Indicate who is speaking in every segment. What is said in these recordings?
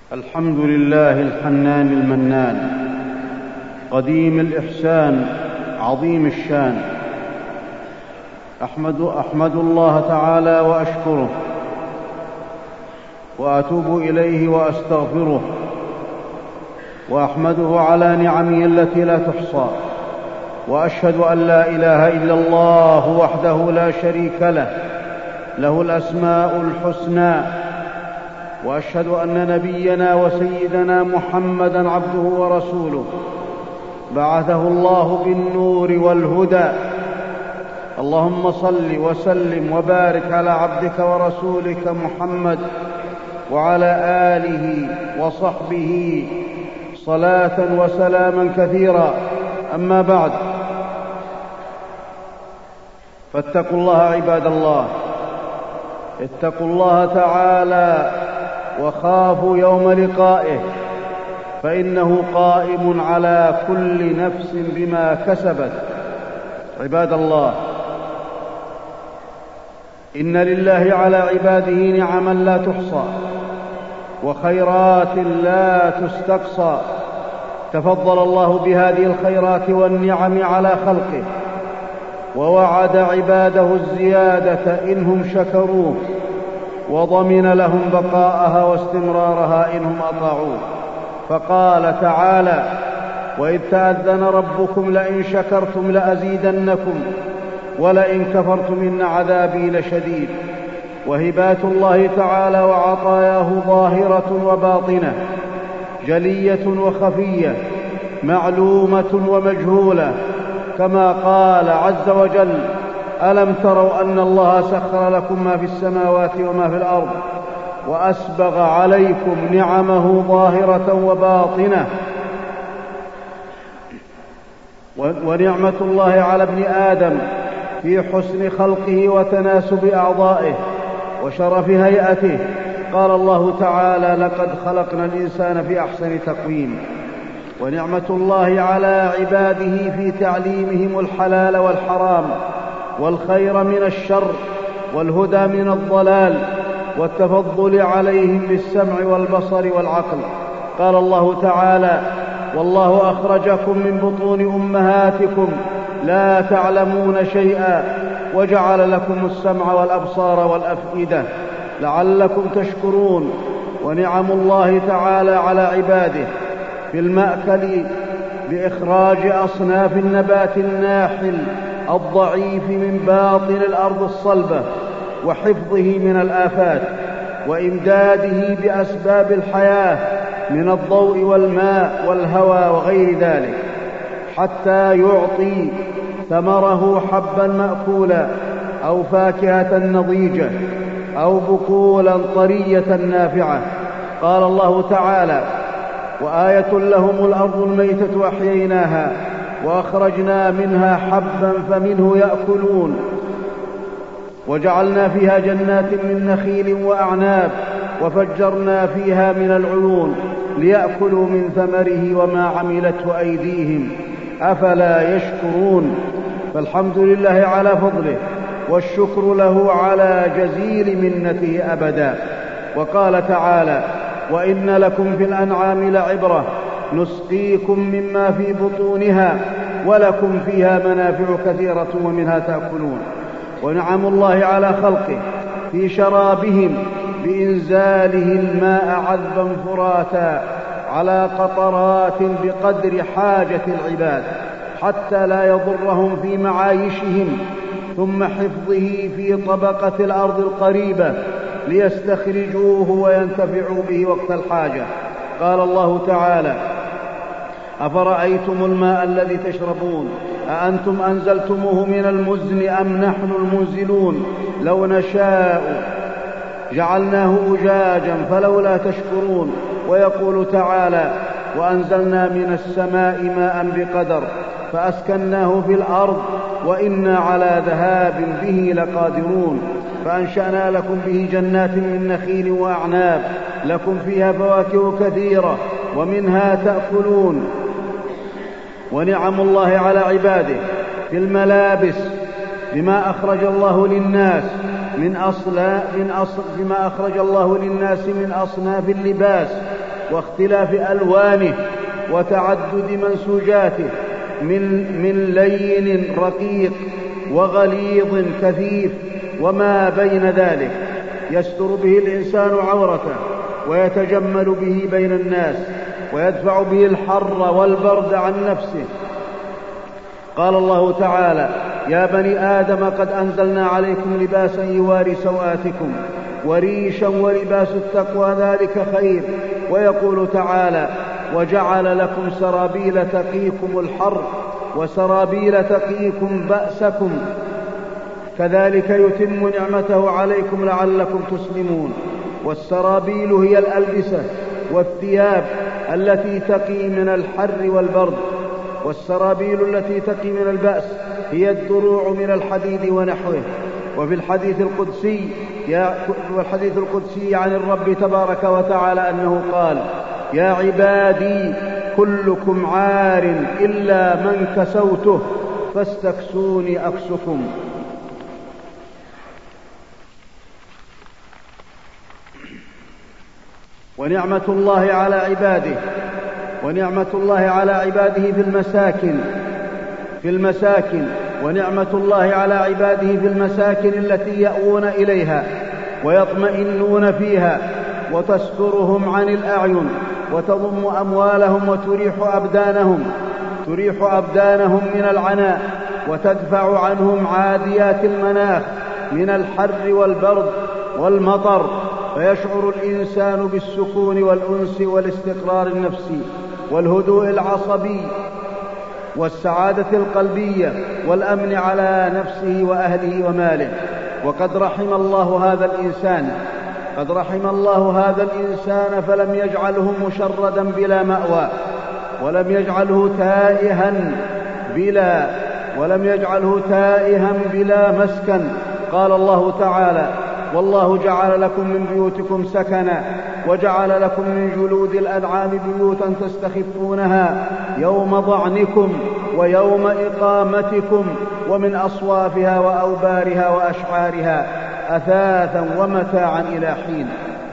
Speaker 1: الحمد لله الحنان المنان قديم الإحسان عظيم الشان. أحمد الله تعالى وأشكره وأتوب إليه وأستغفره وأحمده على نعمه التي لا تحصى، وأشهد أن لا إله إلا الله وحده لا شريك له، له الأسماء الحسنى، وأشهد أن نبينا وسيدنا محمدًا عبده ورسوله بعثه الله بالنور والهدى. اللهم صل وسلم وبارك على عبدك ورسولك محمد وعلى آله وصحبه صلاة وسلاما كثيرا. أما بعد، فاتقوا الله عباد الله، اتقوا الله تعالى وخافوا يوم لقائه، فإنه قائم على كل نفس بما كسبت. عباد الله، إن لله على عباده نعما لا تحصى وخيرات لا تستقصى. تفضل الله بهذه الخيرات والنعم على خلقه، ووعد عباده الزيادة إنهم شكروه، وضمن لهم بقاءها واستمرارها إنهم أطاعوه. فقال تعالى: وإذ تأذن ربكم لئن شكرتم لأزيدنكم ولئن كفرتم إن عذابي لشديد. وهبات الله تعالى وعطاياه ظاهرة وباطنة، جلية وخفية، معلومة ومجهولة، كما قال عز وجل: ألم تروا أن الله سخر لكم ما في السماوات وما في الأرض وأسبغ عليكم نعمه ظاهرة وباطنة. ونعمة الله على ابن آدم في حسن خلقه وتناسب أعضائه وشرف هيئته. قال الله تعالى: لقد خلقنا الإنسان في أحسن تقويم. ونعمة الله على عباده في تعليمهم الحلال والحرام والخير من الشر والهدى من الضلال، والتفضل عليهم بالسمع والبصر والعقل. قال الله تعالى: والله أخرجكم من بطون أمهاتكم لا تعلمون شيئا وجعل لكم السمع والأبصار والأفئدة لعلكم تشكرون. ونعم الله تعالى على عباده في المأكل بإخراج أصناف النبات الناحل الضعيف من باطن الأرض الصلبة، وحفظه من الآفات، وإمداده بأسباب الحياة من الضوء والماء والهواء وغير ذلك، حتى يعطي ثمره حبا مأكولا أو فاكهة نضيجة أو بقولا طرية نافعة. قال الله تعالى: وآية لهم الأرض الميتة أحييناها وأخرجنا منها حبا فمنه يأكلون وجعلنا فيها جنات من نخيل وأعناب وفجرنا فيها من العيون ليأكلوا من ثمره وما عملته أيديهم أفلا يشكرون. فالحمد لله على فضله، والشكر له على جزيل منته أبدا. وقال تعالى: وإن لكم في الأنعام لعبرة نسقيكم مما في بطونها ولكم فيها منافع كثيرة ومنها تأكلون. ونعم الله على خلقه في شرابهم بإنزاله الماء عذبا فراتا على قطرات بقدر حاجة العباد حتى لا يضرهم في معايشهم، ثم حفظه في طبقة الأرض القريبة ليستخرجوه وينتفعوا به وقت الحاجة. قال الله تعالى: أفرأيتم الماء الذي تشربون أأنتم أنزلتموه من المزن أم نحن المنزلون لو نشاء جعلناه أجاجا فلولا تشكرون. ويقول تعالى: وأنزلنا من السماء ماء بقدر فأسكناه في الأرض وإنا على ذهاب به لقادرون. فأنشأنا لكم به جنات من نخيل وأعناب لكم فيها فواكه كثيرة ومنها تأكلون. ونعم الله على عباده في الملابس بما أخرج الله للناس من أصناف اللباس واختلاف ألوانه وتعدد منسوجاته من لين رقيق وغليظ كثيف وما بين ذلك، يستر به الإنسان عورته ويتجمل به بين الناس ويدفع به الحر والبرد عن نفسه. قال الله تعالى: يا بني آدم قد أنزلنا عليكم لباسا يواري سوآتكم وريشا ولباس التقوى ذلك خير. ويقول تعالى: وجعل لكم سرابيل تقيكم الحر وسرابيل تقيكم بأسكم كذلك يتم نعمته عليكم لعلكم تسلمون. والسرابيل هي الألبسة والثياب التي تقي من الحر والبرد، والسرابيل التي تقي من البأس هي الدروع من الحديد ونحوه. وفي الحديث القدسي عن الرب تبارك وتعالى أنه قال: يا عبادي كلكم عار إلا من كسوته فاستكسوني أكسكم. ونعمة الله على عباده في المساكن ونعمة الله على عباده في المساكن التي يأوون إليها ويطمئنون فيها، وتسترهم عن الأعين وتضم أموالهم وتريح أبدانهم من العناء، وتدفع عنهم عاديات المناخ من الحر والبرد والمطر، فيشعر الإنسان بالسكون والأنس والاستقرار النفسي والهدوء العصبي والسعادة القلبية والأمن على نفسه وأهله وماله. وقد رحم الله هذا الإنسان فلم يجعله مشردا بلا مأوى، ولم يجعله تائها بلا مسكن. قال الله تعالى: والله جعل لكم من بيوتكم سكنا وجعل لكم من جلود الأنعام بيوتا تستخفونها يوم ضعنكم ويوم إقامتكم ومن أصوافها وأوبارها وأشعارها أثاثا ومتاعا إلى حين.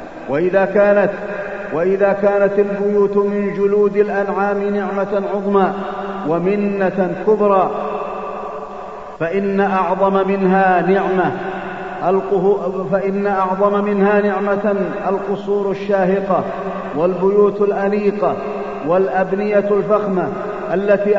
Speaker 1: وإذا كانت البيوت من جلود الأنعام نعمة عظمى ومنة كبرى، فإن أعظم منها نعمة القصور الشاهقة والبيوت الأنيقة والأبنية الفخمة التي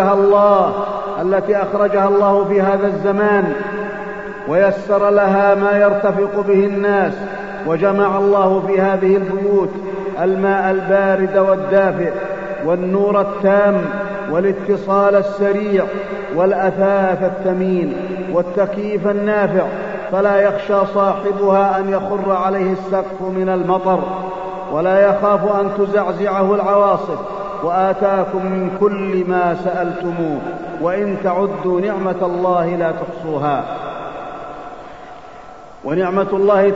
Speaker 1: أخرجها الله في هذا الزمان، ويسر لها ما يرتفق به الناس. وجمع الله في هذه البيوت الماء البارد والدافئ والنور التام والاتصال السريع والأثاث الثمين والتكييف النافع، فلا يخشى صاحبها أن يخر عليه السقف من المطر، ولا يخاف أن تزعزعه العواصف. وآتاكم من كل ما سألتموه وإن تعدوا نعمة الله لا تحصوها. ونعمة الله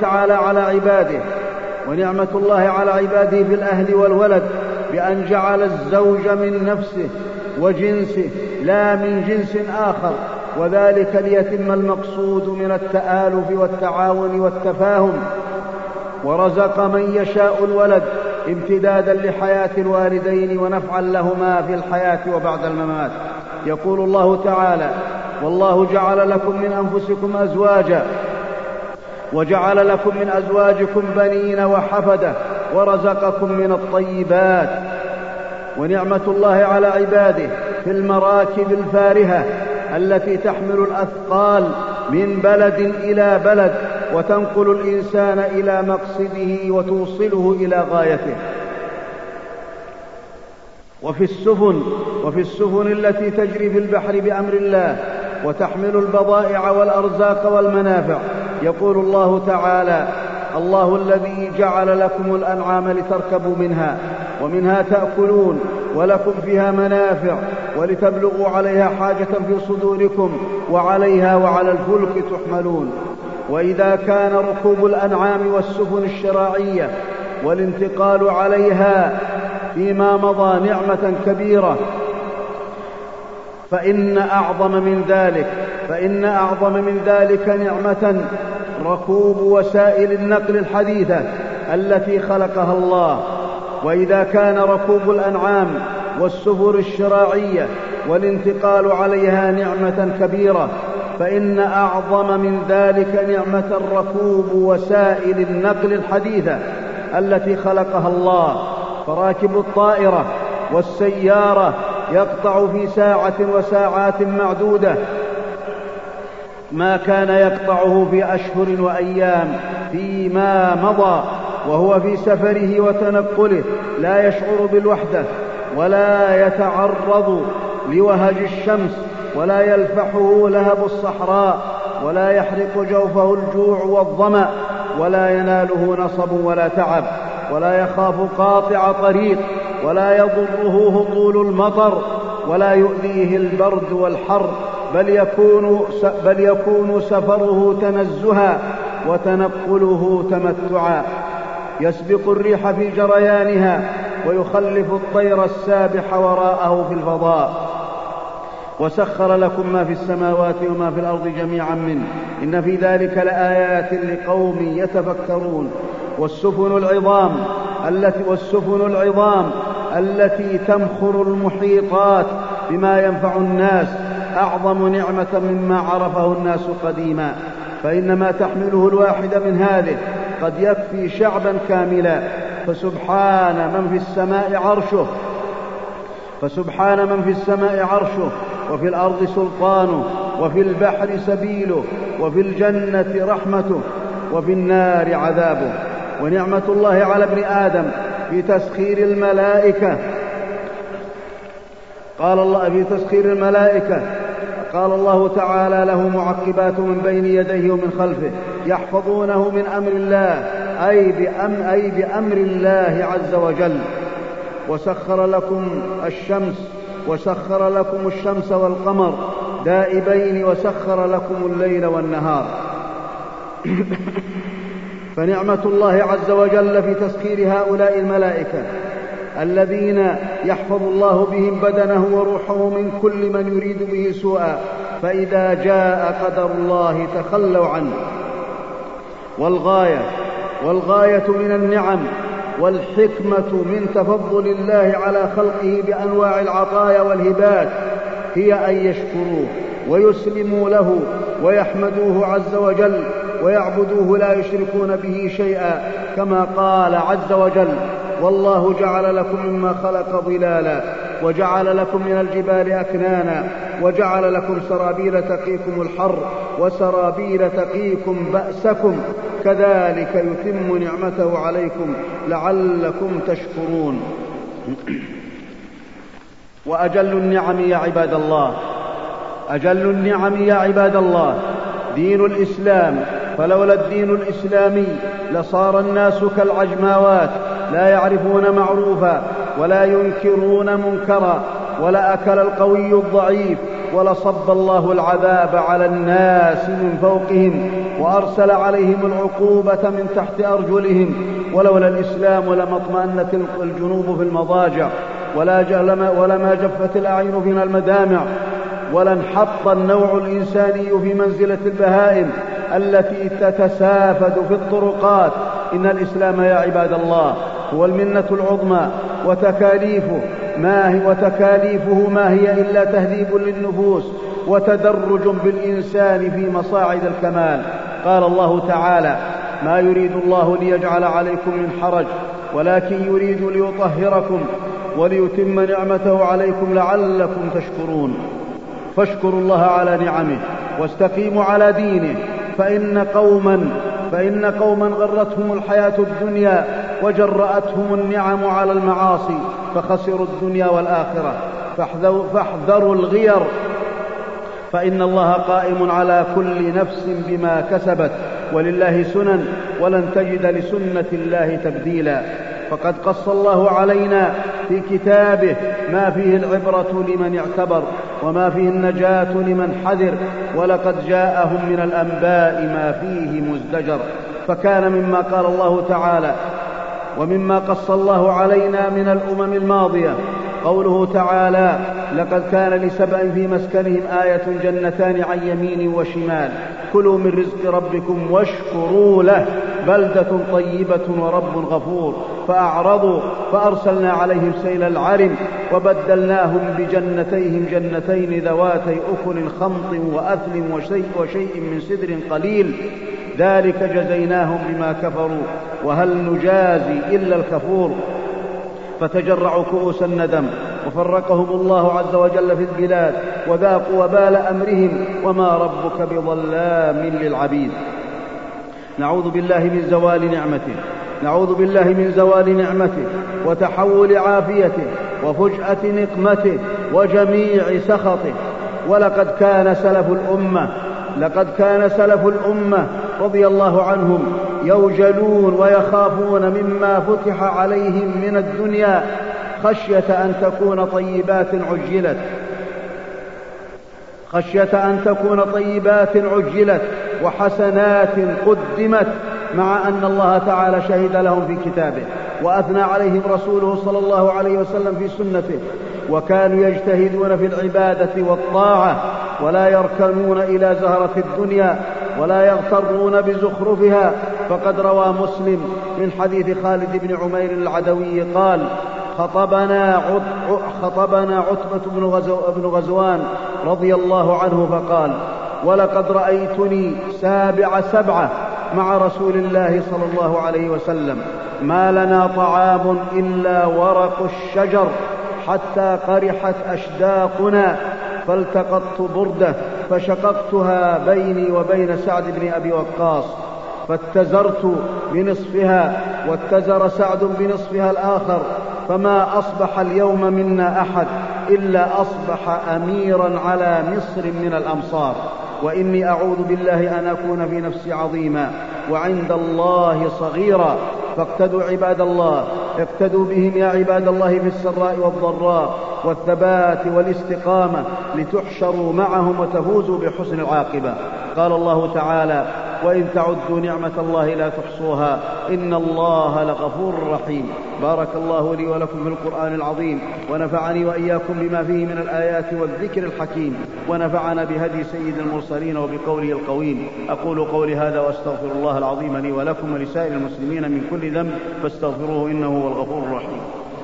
Speaker 1: على عباده في الأهل والولد بأن جعل الزوج من نفسه وجنسه لا من جنس آخر، وذلك ليتم المقصود من التآلف والتعاون والتفاهم. ورزق من يشاء الولد امتدادا لحياة الوالدين ونفعا لهما في الحياة وبعد الممات. يقول الله تعالى: والله جعل لكم من أنفسكم أزواجا وجعل لكم من أزواجكم بنين وحفدة ورزقكم من الطيبات. ونعمة الله على عباده في المراكب الفارهة التي تحمل الأثقال من بلد إلى بلد وتنقل الإنسان إلى مقصده وتوصله إلى غايته. وفي السفن التي تجري في البحر بأمر الله وتحمل البضائع والأرزاق والمنافع. يقول الله تعالى: الله الذي جعل لكم الأنعام لتركبوا منها ومنها تأكلون ولكم فيها منافع ولتبلغوا عليها حاجة في صدوركم وعليها وعلى الفلك تحملون. وإذا كان ركوب الأنعام والسفن الشراعية والانتقال عليها فيما مضى نعمة كبيرة، فإن أعظم من ذلك نعمة ركوب وسائل النقل الحديثة التي خلقها الله. وإذا كان ركوب الأنعام والسفر الشراعية والانتقال عليها نعمة كبيرة، فإن أعظم من ذلك نعمة الركوب وسائل النقل الحديثة التي خلقها الله. فراكب الطائرة والسيارة يقطع في ساعة وساعات معدودة ما كان يقطعه في أشهر وأيام فيما مضى، وهو في سفره وتنقله لا يشعر بالوحدة ولا يتعرض لوهج الشمس ولا يلفحه لهب الصحراء ولا يحرق جوفه الجوع والظمأ ولا يناله نصب ولا تعب ولا يخاف قاطع طريق ولا يضره هطول المطر ولا يؤذيه البرد والحر، بل يكون سفره تنزها وتنقله تمتعا، يسبق الريح في جريانها ويخلف الطير السابح وراءه في الفضاء. وسخر لكم ما في السماوات وما في الأرض جميعا منه إن في ذلك لآيات لقوم يتفكرون. والسفن العظام التي تمخر المحيطات بما ينفع الناس أعظم نعمة مما عرفه الناس قديما، فإنما تحمله الواحد من هذه قد يكفي شعبا كاملا. فسبحان من في السماء عرشه وفي الأرض سلطانه وفي البحر سبيله وفي الجنة رحمته وفي النار عذابه. ونعمة الله على ابن آدم في تسخير الملائكة قال الله تعالى له معقبات من بين يديه ومن خلفه يحفظونه من أمر الله، أي بأمر الله عز وجل. وسخر لكم الشمس والقمر دائبين وسخر لكم الليل والنهار. فنعمة الله عز وجل في تسخير هؤلاء الملائكة الذين يحفظ الله بهم بدنه وروحه من كل من يريد به سوءا، فإذا جاء قدر الله تخلوا عنه. والغاية من النعم والحكمة من تفضل الله على خلقه بأنواع العطايا والهبات هي أن يشكروه ويسلموا له ويحمدوه عز وجل ويعبدوه لا يشركون به شيئا، كما قال عز وجل: والله جعل لكم مما خلق ظلالا وجعل لكم من الجبال أكنانا وجعل لكم سرابيل تقيكم الحر وسرابيل تقيكم بأسكم كذلك يتم نعمته عليكم لعلكم تشكرون. وأجل النعم يا عباد الله دين الإسلام، فلولا الدين الإسلامي لصار الناس كالعجماوات لا يعرفون معروفا ولا ينكرون منكرا، ولا أكل القوي الضعيف، ولصب الله العذاب على الناس من فوقهم وأرسل عليهم العقوبة من تحت أرجلهم. ولولا الإسلام لما اطمأنت الجنوب في المضاجع ولما جفت الأعين من المدامع ولانحط النوع الإنساني في منزلة البهائم التي تتسافد في الطرقات. إن الإسلام يا عباد الله هو المنة العظمى، وتكاليفه ما هي إلا تهذيب للنفوس وتدرج بالإنسان في مصاعد الكمال. قال الله تعالى: ما يريد الله ليجعل عليكم من حرج ولكن يريد ليطهركم وليتم نعمته عليكم لعلكم تشكرون. فاشكروا الله على نعمه واستقيموا على دينه، فإن قوما غرتهم الحياة الدنيا وجرأتهم النعم على المعاصي فخسروا الدنيا والآخرة. فاحذروا الغير، فإن الله قائم على كل نفس بما كسبت، ولله سنن ولن تجد لسنة الله تبديلا. فقد قص الله علينا في كتابه ما فيه العبرة لمن اعتبر وما فيه النجاة لمن حذر، ولقد جاءهم من الأنباء ما فيه مزدجر. فكان مما قال الله تعالى ومما قص الله علينا من الأمم الماضية قوله تعالى: لقد كان لسبأ في مسكنهم آية جنتان عن يمين وشمال كلوا من رزق ربكم واشكروا له بلدة طيبة ورب غفور فأعرضوا فأرسلنا عليهم سيل العرم وبدلناهم بجنتيهم جنتين ذواتي أكل خمط وأثل وشيء من سدر قليل ذلك جزيناهم بما كفروا وهل نجازي إلا الكفور. فتجرعوا كؤوس الندم وفرقهم الله عز وجل في البلاد وذاقوا وبال أمرهم وما ربك بظلام للعبيد. نعوذ بالله من زوال نعمته وتحول عافيته وفجأة نقمته وجميع سخطه. ولقد كان سلف الأمة رضي الله عنهم يوجلون ويخافون مما فتح عليهم من الدنيا خشية أن تكون طيبات عجلت وحسنات قدمت، مع أن الله تعالى شهد لهم في كتابه وأثنى عليهم رسوله صلى الله عليه وسلم في سنته، وكانوا يجتهدون في العبادة والطاعة ولا يركنون إلى زهرة الدنيا ولا يغترون بزخرفها. فقد روى مسلم من حديث خالد بن عمير العدوي قال: خطبنا عتبة بن غزوان رضي الله عنه فقال: ولقد رأيتني سابع سبعة مع رسول الله صلى الله عليه وسلم، ما لنا طعام إلا ورق الشجر حتى قرحت أشداقنا، فالتقطت بردة فشققتها بيني وبين سعد بن أبي وقاص فاتزرت بنصفها واتزر سعد بنصفها الآخر، فما أصبح اليوم منا أحد إلا أصبح أميرا على مصر من الأمصار، وإني أعوذ بالله أن أكون في نفسي عظيما وعند الله صغيرا. فاقتدوا عباد الله، اقتدوا بهم يا عباد الله في السراء والضراء والثبات والاستقامة لتحشروا معهم وتفوزوا بحسن العاقبة. قال الله تعالى: وإن تعدوا نعمة الله لا تحصوها إن الله لغفور رحيم. بارك الله لي ولكم في القرآن العظيم، ونفعني وإياكم بما فيه من الآيات والذكر الحكيم، ونفعنا بهدي سيد المرسلين وبقوله القويم. أقول قولي هذا وأستغفر الله العظيم لي ولكم ولسائر المسلمين من كل ذنب فاستغفروه إنه هو الغفور الرحيم.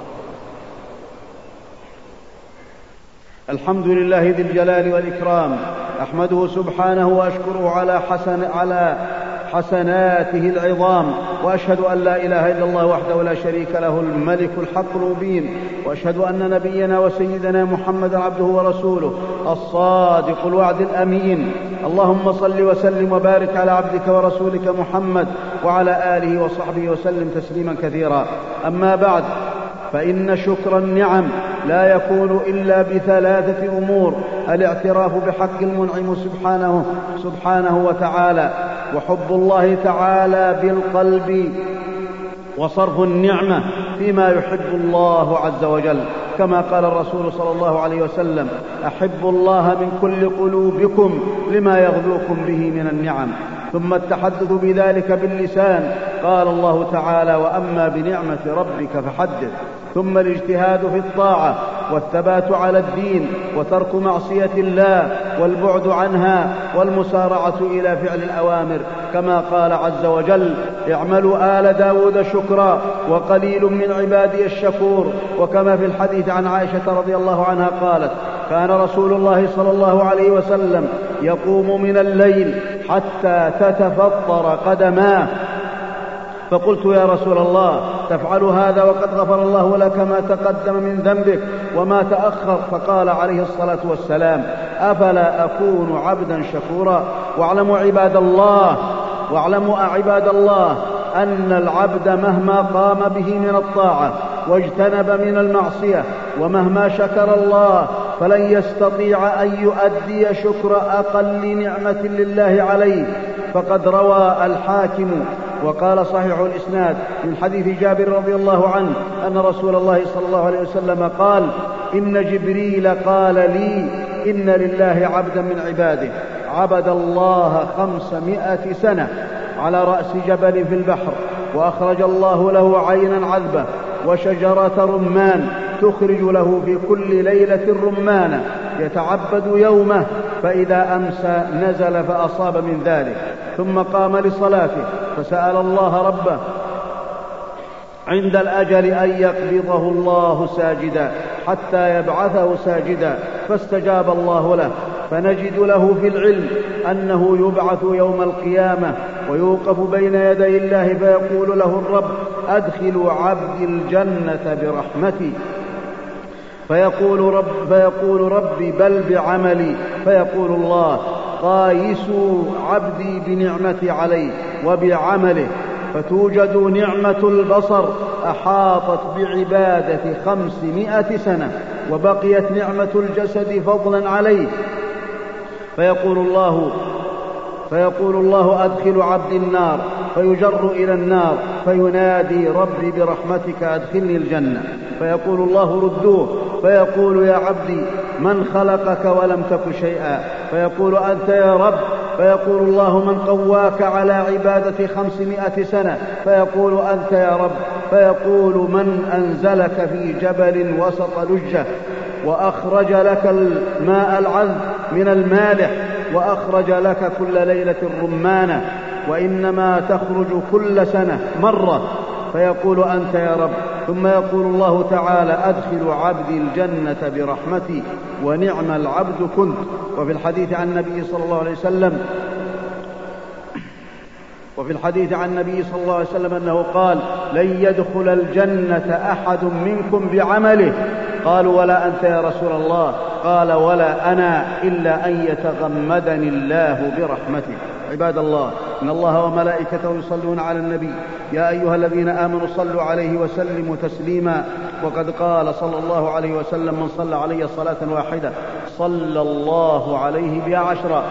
Speaker 1: الحمد لله ذي الجلال والإكرام، أحمده سبحانه وأشكره على حسناته العظام، وأشهد أن لا إله إلا الله وحده لا شريك له الملك الحق المبين، وأشهد أن نبينا وسيدنا محمدا عبده ورسوله الصادق الوعد الأمين. اللهم صل وسلم وبارك على عبدك ورسولك محمد وعلى آله وصحبه وسلم تسليما كثيرا. أما بعد، فإن شكر النعم لا يكون إلا بثلاثة أمور: الاعتراف بحق المنعم سبحانه وتعالى، وحب الله تعالى بالقلب، وصرف النعمة فيما يحب الله عز وجل، كما قال الرسول صلى الله عليه وسلم: أحب الله من كل قلوبكم لما يغذوكم به من النعم. ثم التحدث بذلك باللسان، قال الله تعالى: وأما بنعمة ربك فحدث. ثم الاجتهاد في الطاعة والثبات على الدين وترك معصية الله والبعد عنها والمسارعة إلى فعل الأوامر، كما قال عز وجل: اعملوا آل داود شكرا وقليل من عبادي الشكور. وكما في الحديث عن عائشة رضي الله عنها قالت: كان رسول الله صلى الله عليه وسلم يقوم من الليل حتى تتفطر قدماه، فقلت: يا رسول الله، تفعل هذا وقد غفر الله لك ما تقدم من ذنبك وما تأخر؟ فقال عليه الصلاة والسلام: أفلا أكون عبدا شكورا؟ واعلموا عباد الله أن العبد مهما قام به من الطاعة واجتنب من المعصية ومهما شكر الله فلن يستطيع أن يؤدي شكر أقل نعمة لله عليه. فقد روى الحاكم وقال صحيح الإسناد من حديث جابر رضي الله عنه أن رسول الله صلى الله عليه وسلم قال: إن جبريل قال لي إن لله عبدا من عباده عبد الله 500 سنة على رأس جبل في البحر، وأخرج الله له عينا عذبة وشجرة رمان تخرج له في كل ليلة رمانة، يتعبد يومه، فإذا أمسى نزل فأصاب من ذلك، ثم قام لصلاته فسأل الله ربه عند الأجل أن يقبضه الله ساجدا حتى يبعثه ساجدا، فاستجاب الله له. فنجد له في العلم أنه يبعث يوم القيامة ويوقف بين يدي الله فيقول له الرب: أدخل عبدي الجنة برحمتي، فيقول ربي بل بعملي، فيقول الله: قايسوا عبدي بنعمتي عليه وبعمله. فتوجد نعمة البصر أحاطت بعبادة 500 سنة، وبقيت نعمة الجسد فضلا عليه. فيقول الله: أدخل عبدي النار، فيجر إلى النار فينادي: ربي برحمتك أدخلني الجنة. فيقول الله: ردوه. فيقول: يا عبدي من خلقك ولم تك شيئا؟ فيقول: أنت يا رب. فيقول الله: من قواك على عبادة 500 سنة؟ فيقول: أنت يا رب. فيقول: من أنزلك في جبل وسط لجة وأخرج لك الماء العذب من المالح وأخرج لك كل ليلة الرمانة وإنما تخرج كل سنة مرة؟ فيقول: أنت يا رب. ثم يقول الله تعالى: أدخل عبدي الجنة برحمتي ونعم العبد كنت. وفي الحديث عن النبي صلى الله عليه وسلم أنه قال: لن يدخل الجنة أحد منكم بعمله. قالوا: ولا أنت يا رسول الله؟ قال: ولا أنا، إلا أن يتغمدني الله برحمته. عباد الله، إن الله وملائكته يصلون على النبي، يا أيها الذين آمنوا صلوا عليه وسلموا تسليما. وقد قال صلى الله عليه وسلم: من صلى علي صلاة واحدة صلى الله عليه بها 10.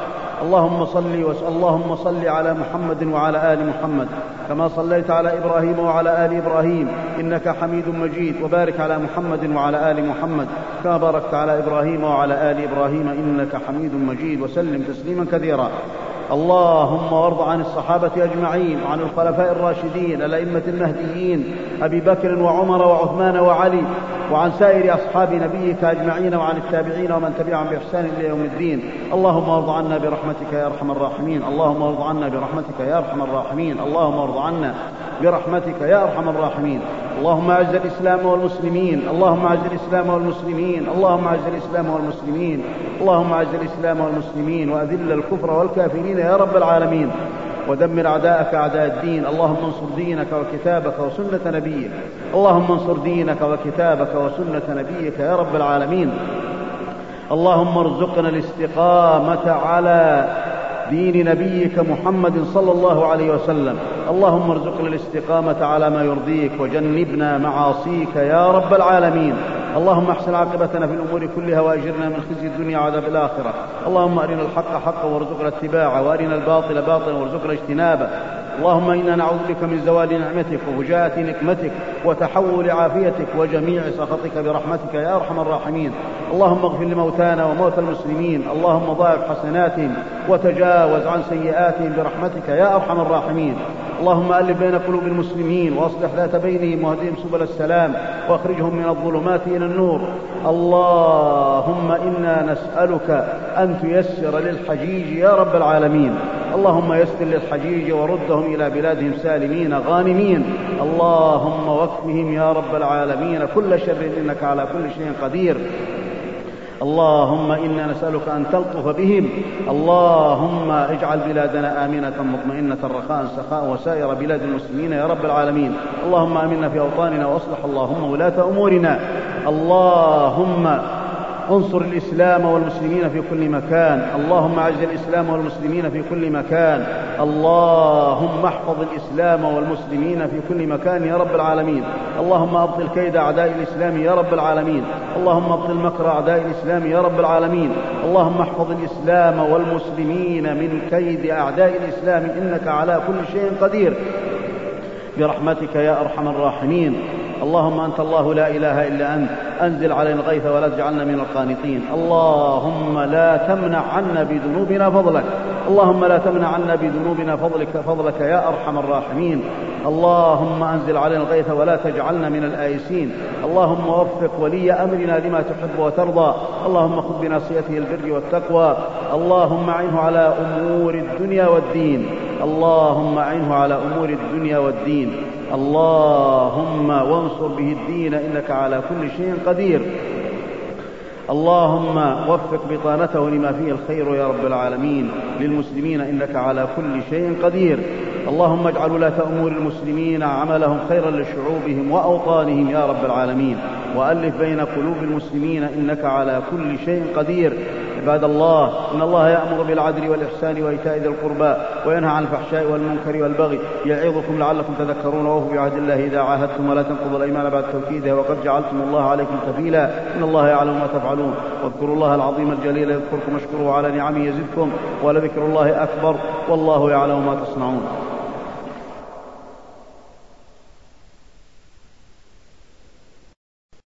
Speaker 1: اللهم صل على محمد وعلى آل محمد كما صليت على إبراهيم وعلى آل إبراهيم إنك حميد مجيد، وبارك على محمد وعلى آل محمد كما باركت على إبراهيم وعلى آل إبراهيم إنك حميد مجيد، وسلم تسليما كثيرا. اللهم وارض عن الصحابة أجمعين وعن الخلفاء الراشدين الأئمة المهديين أبي بكر وعمر وعثمان وعلي، وعن سائر أصحاب نبيك أجمعين، وعن التابعين ومن تبعهم بإحسان إلى يوم الدين. اللهم وارض عنا برحمتك يا أرحم الراحمين. اللهم وارض عنا برحمتك يا أرحم الراحمين. اللهم وارض عنا برحمتك يا أرحم الراحمين. اللهم أعز الإسلام والمسلمين. اللهم أعز الإسلام والمسلمين. اللهم أعز الإسلام والمسلمين. اللهم أعز الإسلام والمسلمين، وأذل الكفر والكافرين يا رب العالمين، ودمر أعداءك أعداء الدين. اللهم انصر دينك وكتابك وسنة نبيك. اللهم انصر دينك وكتابك وسنة نبيك يا رب العالمين. اللهم ارزقنا الاستقامة على دين نبيك محمد صلى الله عليه وسلم. اللهم ارزقنا الاستقامة على ما يرضيك وجنبنا معاصيك يا رب العالمين. اللهم احسن عاقبتنا في الأمور كلها وأجرنا من خزي الدنيا وعذاب الآخرة. اللهم أرنا الحق حقا وارزقنا اتباعه، وأرنا الباطل باطلا وارزقنا اجتنابه. اللهم إنا نعوذ بك من زوال نعمتك وفجاءة نقمتك وتحول عافيتك وجميع سخطك برحمتك يا أرحم الراحمين. اللهم اغفر لموتانا وموتى المسلمين. اللهم ضاعف حسناتهم وتجاوز عن سيئاتهم برحمتك يا أرحم الراحمين. اللهم ألف بين قلوب المسلمين وأصلح ذات بينهم واهدهم سبل السلام واخرجهم من الظلمات إلى النور. اللهم إنا نسألك أن تيسر للحجيج يا رب العالمين. اللهم يسر للحجيج وردهم إلى بلادهم سالمين غانمين. اللهم واكفهم يا رب العالمين كل شر إنك على كل شيء قدير. اللهم إنا نسألك أن تلطف بهم. اللهم اجعل بلادنا آمنة مطمئنة رخاء سخاء وسائر بلاد المسلمين يا رب العالمين. اللهم آمنا في أوطاننا وأصلح اللهم ولاة أمورنا. اللهم انصر الإسلام والمسلمين في كل مكان. اللهم أعز الإسلام والمسلمين في كل مكان. اللهم احفظ الإسلام والمسلمين في كل مكان يا رب العالمين. اللهم أبطل كيد أعداء الإسلام يا رب العالمين. اللهم أبطل مكر أعداء الإسلام يا رب العالمين. اللهم احفظ الإسلام والمسلمين من كيد أعداء الإسلام إنك على كل شيء قدير برحمتك يا أرحم الراحمين. اللهم أنت الله لا إله إلا أنت، أنزل علينا الغيث ولا تجعلنا من القانطين. اللهم لا تمنع عنا بذنوبنا فضلك. اللهم لا تمنع عنا بذنوبنا فضلك يا أرحم الراحمين. اللهم أنزل علينا الغيث ولا تجعلنا من الآيسين. اللهم وفق ولي أمرنا لما تحب وترضى. اللهم خذ بناصيته البر والتقوى. اللهم أعنه على أمور الدنيا والدين. اللهم أعنه على أمور الدنيا والدين. اللهم وانصر به الدين إنك على كل شيء قدير. اللهم وفق بطانته لما فيه الخير يا رب العالمين للمسلمين إنك على كل شيء قدير. اللهم اجعل ولاة أمور المسلمين عملهم خيرا لشعوبهم وأوطانهم يا رب العالمين، وألف بين قلوب المسلمين إنك على كل شيء قدير. عباد الله، إن الله يأمر بالعدل والإحسان وإيتاء ذي القربى وينهى عن الفحشاء والمنكر والبغي يعظكم لعلكم تذكرون. وأوفوا بعهد الله إذا عاهدتم ولا تنقضوا الأيمان بعد توكيدها وقد جعلتم الله عليكم كفيلا إن الله يعلم ما تفعلون. واذكروا الله العظيم الجليل يذكركم واشكروه على نعمه يزدكم ولذكر الله أكبر والله يعلم ما تصنعون.